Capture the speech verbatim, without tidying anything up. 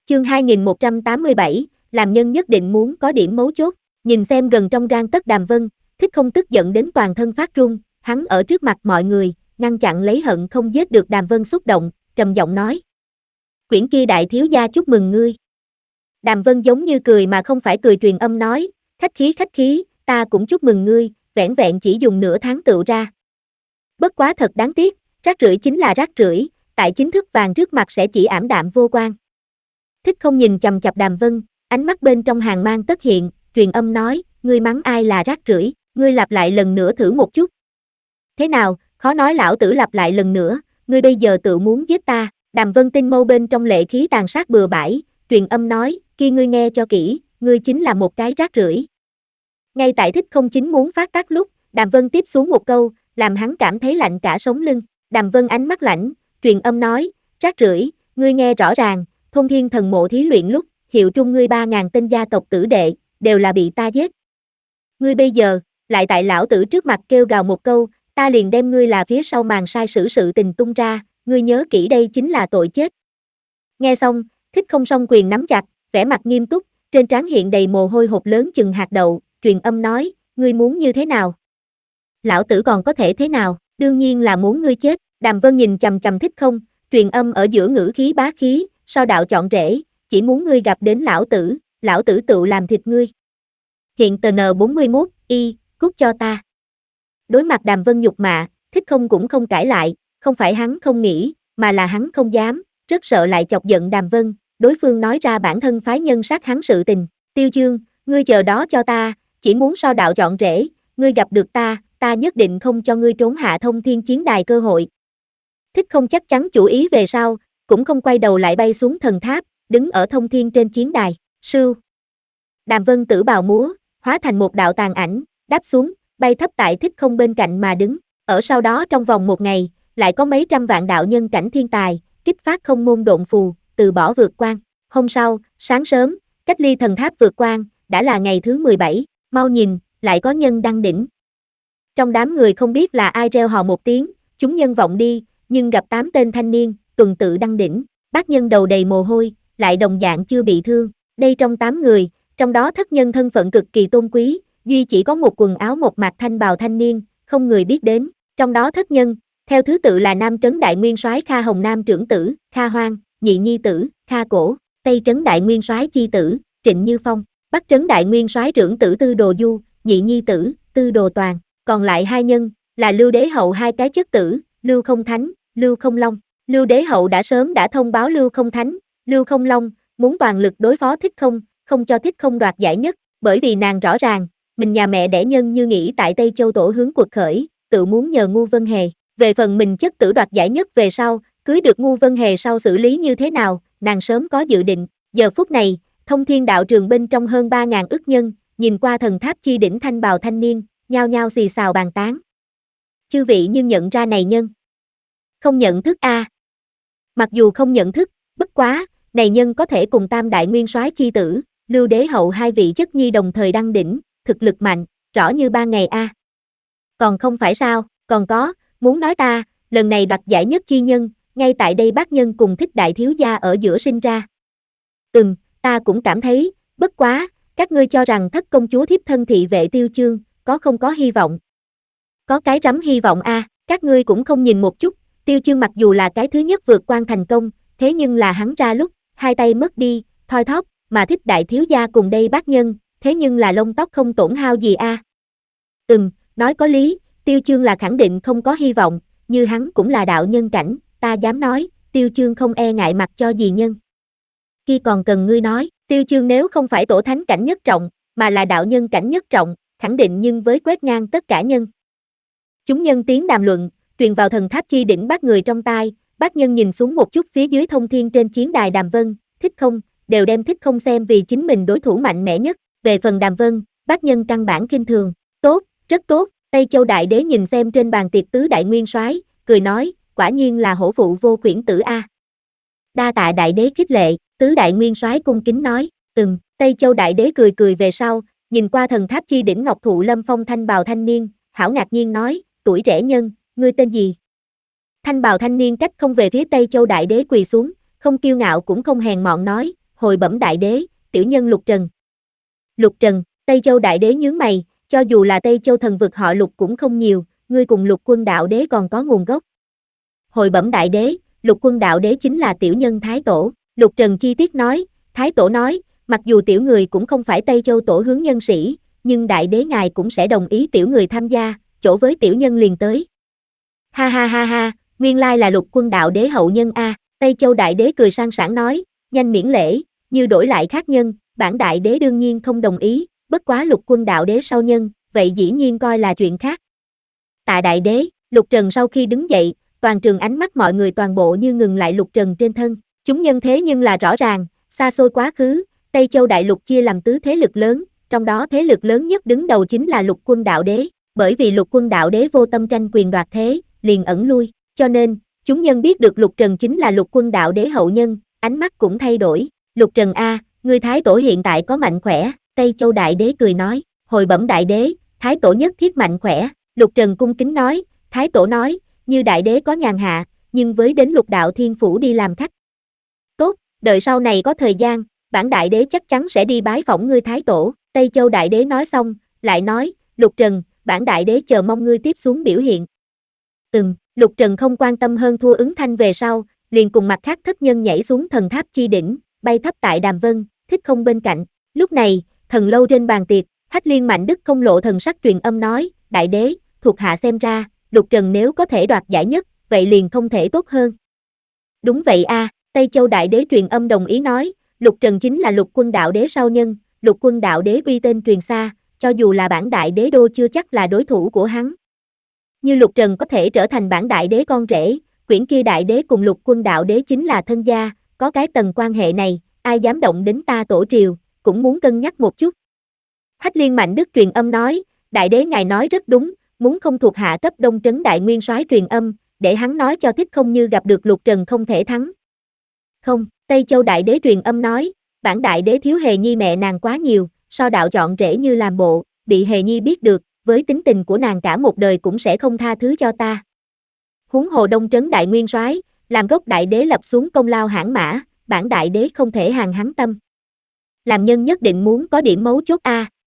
Chương hai nghìn một trăm tám mươi bảy, làm nhân nhất định muốn có điểm mấu chốt, nhìn xem gần trong gang tấc Đàm Vân, Thích Không tức giận đến toàn thân phát run, hắn ở trước mặt mọi người, ngăn chặn lấy hận không giết được Đàm Vân xúc động, trầm giọng nói. Quyển kia đại thiếu gia chúc mừng ngươi. Đàm Vân giống như cười mà không phải cười, truyền âm nói, khách khí khách khí, ta cũng chúc mừng ngươi, vẻn vẹn chỉ dùng nửa tháng tựu ra. Bất quá thật đáng tiếc, rác rưởi chính là rác rưởi, tại chính thức vàng trước mặt sẽ chỉ ảm đạm vô quan. Thích Không nhìn chằm chằm Đàm Vân, ánh mắt bên trong hàng mang tất hiện, truyền âm nói, ngươi mắng ai là rác rưởi, ngươi lặp lại lần nữa thử một chút. Thế nào, khó nói lão tử lặp lại lần nữa, ngươi bây giờ tự muốn giết ta. Đàm Vân tinh mâu bên trong lệ khí tàn sát bừa bãi, truyền âm nói, kia ngươi nghe cho kỹ, ngươi chính là một cái rác rưởi. Ngay tại Thích Không chính muốn phát tác lúc, Đàm Vân tiếp xuống một câu, làm hắn cảm thấy lạnh cả sống lưng. Đàm Vân ánh mắt lạnh, truyền âm nói, rác rưởi, ngươi nghe rõ ràng, Thôn Thiên Thần Mộ thí luyện lúc, hiệu trung ngươi ba ngàn tên gia tộc tử đệ, đều là bị ta giết. Ngươi bây giờ, lại tại lão tử trước mặt kêu gào một câu, ta liền đem ngươi là phía sau màn sai sử sự tình tung ra, ngươi nhớ kỹ đây chính là tội chết. Nghe xong, Thích Không song quyền nắm chặt, vẻ mặt nghiêm túc, trên trán hiện đầy mồ hôi hột lớn chừng hạt đậu, truyền âm nói, ngươi muốn như thế nào? Lão tử còn có thể thế nào, đương nhiên là muốn ngươi chết. Đàm Vân nhìn chằm chằm Thích Không, truyền âm ở giữa ngữ khí bá khí, sao đạo chọn rễ, chỉ muốn ngươi gặp đến lão tử, lão tử tự làm thịt ngươi. Hiện tờ N bốn mươi mốt, y, cút cho ta. Đối mặt Đàm Vân nhục mạ, Thích Không cũng không cãi lại, không phải hắn không nghĩ, mà là hắn không dám, rất sợ lại chọc giận Đàm Vân, đối phương nói ra bản thân phái nhân sát hắn sự tình. Tiêu Chương, ngươi chờ đó cho ta, chỉ muốn sao đạo chọn rễ, ngươi gặp được ta, ta nhất định không cho ngươi trốn hạ Thông Thiên chiến đài cơ hội. Thích Không chắc chắn chủ ý về sau, cũng không quay đầu lại bay xuống thần tháp, đứng ở Thông Thiên trên chiến đài, sưu. Đàm Vân tử bào múa, hóa thành một đạo tàn ảnh, đáp xuống, bay thấp tại Thích Không bên cạnh mà đứng, ở sau đó trong vòng một ngày, lại có mấy trăm vạn đạo nhân cảnh thiên tài, kích phát không môn độn phù, từ bỏ vượt quan. Hôm sau, sáng sớm, cách ly thần tháp vượt quan, đã là ngày thứ mười bảy, mau nhìn, lại có nhân đăng đỉnh. Trong đám người không biết là ai reo hò một tiếng, chúng nhân vọng đi, nhưng gặp tám tên thanh niên, tuần tự đăng đỉnh, bác nhân đầu đầy mồ hôi, lại đồng dạng chưa bị thương. Đây trong tám người, trong đó thất nhân thân phận cực kỳ tôn quý, duy chỉ có một quần áo một mạc thanh bào thanh niên, không người biết đến. Trong đó thất nhân, theo thứ tự là Nam Trấn Đại Nguyên Soái Kha Hồng Nam trưởng tử, Kha Hoang, nhị nhi tử, Kha Cổ, Tây Trấn Đại Nguyên Soái chi tử, Trịnh Như Phong, Bắc Trấn Đại Nguyên Soái trưởng tử Tư Đồ Du, nhị nhi tử, Tư Đồ Toàn. Còn lại hai nhân, là Lưu Đế Hậu hai cái chất tử, Lưu Không Thánh, Lưu Không Long. Lưu Đế Hậu đã sớm đã thông báo Lưu Không Thánh, Lưu Không Long, muốn toàn lực đối phó Thích Không, không cho Thích Không đoạt giải nhất, bởi vì nàng rõ ràng, mình nhà mẹ đẻ nhân như nghĩ tại Tây Châu tổ hướng cuộc khởi, tự muốn nhờ Ngu Vân Hề. Về phần mình chất tử đoạt giải nhất về sau, cưới được Ngu Vân Hề sau xử lý như thế nào, nàng sớm có dự định. Giờ phút này, Thông Thiên đạo trường bên trong hơn ba ngàn ức nhân, nhìn qua thần tháp chi đỉnh thanh bào thanh niên, nhao nhao xì xào bàn tán. Chư vị nhưng nhận ra này nhân? Không nhận thức a? À. Mặc dù không nhận thức, bất quá, này nhân có thể cùng Tam Đại Nguyên Soái chi tử, Lưu Đế Hậu hai vị chất nhi đồng thời đăng đỉnh, thực lực mạnh, rõ như ba ngày a. À. Còn không phải sao, còn có, muốn nói ta, lần này đoạt giải nhất chi nhân, ngay tại đây bác nhân cùng Thích đại thiếu gia ở giữa sinh ra. Ừm, ta cũng cảm thấy, bất quá, các ngươi cho rằng Thất công chúa thiếp thân thị vệ Tiêu Chương, có không có hy vọng? Có cái rắm hy vọng a, à, các ngươi cũng không nhìn một chút, Tiêu Chương mặc dù là cái thứ nhất vượt quan thành công, thế nhưng là hắn ra lúc, hai tay mất đi, thoi thóp, mà Thích đại thiếu gia cùng đây bác nhân, thế nhưng là lông tóc không tổn hao gì a. À. Ừm, nói có lý, Tiêu Chương là khẳng định không có hy vọng, như hắn cũng là đạo nhân cảnh, ta dám nói, Tiêu Chương không e ngại mặt cho gì nhân. Khi còn cần ngươi nói, Tiêu Chương nếu không phải tổ thánh cảnh nhất trọng, mà là đạo nhân cảnh nhất trọng, khẳng định nhưng với quét ngang tất cả nhân. Chúng nhân tiếng đàm luận, truyền vào thần tháp chi đỉnh bác người trong tai, bác nhân nhìn xuống một chút phía dưới Thông Thiên trên chiến đài Đàm Vân, Thích Không, đều đem Thích Không xem vì chính mình đối thủ mạnh mẽ nhất. Về phần Đàm Vân, bác nhân căn bản kinh thường. Tốt, rất tốt. Tây Châu Đại Đế nhìn xem trên bàn tiệc tứ đại nguyên soái, cười nói, quả nhiên là hổ phụ vô khuyển tử a. Đa tạ Đại Đế khích lệ, tứ đại nguyên soái cung kính nói, ừm. Tây Châu Đại Đế cười cười về sau, nhìn qua thần tháp chi đỉnh ngọc thụ lâm phong thanh bào thanh niên, hảo ngạc nhiên nói, tuổi trẻ nhân, ngươi tên gì? Thanh bào thanh niên cách không về phía Tây Châu Đại Đế quỳ xuống, không kiêu ngạo cũng không hèn mọn nói, hồi bẩm đại đế, tiểu nhân Lục Trần. Lục Trần, Tây Châu đại đế nhướng mày, cho dù là Tây Châu thần vực họ Lục cũng không nhiều, ngươi cùng Lục quân đạo đế còn có nguồn gốc. Hồi bẩm đại đế, Lục quân đạo đế chính là tiểu nhân Thái Tổ. Lục Trần chi tiết nói, Thái Tổ nói, mặc dù tiểu người cũng không phải Tây Châu tổ hướng nhân sĩ, nhưng đại đế ngài cũng sẽ đồng ý tiểu người tham gia, chỗ với tiểu nhân liền tới. Ha ha ha ha, nguyên lai là Lục quân đạo đế hậu nhân a. Tây Châu đại đế cười sang sảng nói, nhanh miễn lễ, như đổi lại khác nhân, bản đại đế đương nhiên không đồng ý, bất quá Lục quân đạo đế sau nhân, vậy dĩ nhiên coi là chuyện khác. Tạ đại đế, Lục Trần sau khi đứng dậy, toàn trường ánh mắt mọi người toàn bộ như ngừng lại Lục Trần trên thân, chúng nhân thế nhưng là rõ ràng, xa xôi quá khứ, Tây Châu đại lục chia làm tứ thế lực lớn, trong đó thế lực lớn nhất đứng đầu chính là Lục quân đạo đế, bởi vì Lục quân đạo đế vô tâm tranh quyền đoạt thế, liền ẩn lui, cho nên, chúng nhân biết được Lục Trần chính là Lục quân đạo đế hậu nhân, ánh mắt cũng thay đổi, Lục Trần a, ngươi Thái Tổ hiện tại có mạnh khỏe, Tây Châu đại đế cười nói, hồi bẩm đại đế, Thái Tổ nhất thiết mạnh khỏe, Lục Trần cung kính nói, Thái Tổ nói, như đại đế có nhàn hạ, nhưng với đến Lục đạo thiên phủ đi làm khách. Tốt, đợi sau này có thời gian, bản đại đế chắc chắn sẽ đi bái phỏng ngươi Thái Tổ. Tây Châu đại đế nói xong, lại nói, Lục Trần, bản đại đế chờ mong ngươi tiếp xuống biểu hiện. Ừm, Lục Trần không quan tâm hơn thua ứng thanh về sau, liền cùng mặt khác thất nhân nhảy xuống thần tháp chi đỉnh, bay thấp tại Đàm Vân, Thích Không bên cạnh. Lúc này, thần lâu trên bàn tiệc, Hách Liên Mạnh Đức không lộ thần sắc truyền âm nói, đại đế, thuộc hạ xem ra, Lục Trần nếu có thể đoạt giải nhất, vậy liền không thể tốt hơn. Đúng vậy a, Tây Châu đại đế truyền âm đồng ý nói, Lục Trần chính là Lục quân đạo đế sau nhân, Lục quân đạo đế uy tên truyền xa, cho dù là bản đại đế đô chưa chắc là đối thủ của hắn. Như Lục Trần có thể trở thành bản đại đế con rể, quyển kia đại đế cùng Lục quân đạo đế chính là thân gia, có cái tầng quan hệ này, ai dám động đến ta tổ triều, cũng muốn cân nhắc một chút. Hách Liên Mạnh Đức truyền âm nói, đại đế ngài nói rất đúng, muốn không thuộc hạ cấp Đông Trấn đại nguyên soái truyền âm, để hắn nói cho Thích Không như gặp được Lục Trần không thể thắng. Không, Tây Châu đại đế truyền âm nói, bản đại đế thiếu Hề Nhi mẹ nàng quá nhiều, so đạo chọn rể như làm bộ, bị Hề Nhi biết được, với tính tình của nàng cả một đời cũng sẽ không tha thứ cho ta. Huống hồ Đông Trấn đại nguyên soái, làm gốc đại đế lập xuống công lao hãn mã, bản đại đế không thể hàng hắn tâm. Làm nhân nhất định muốn có điểm mấu chốt a,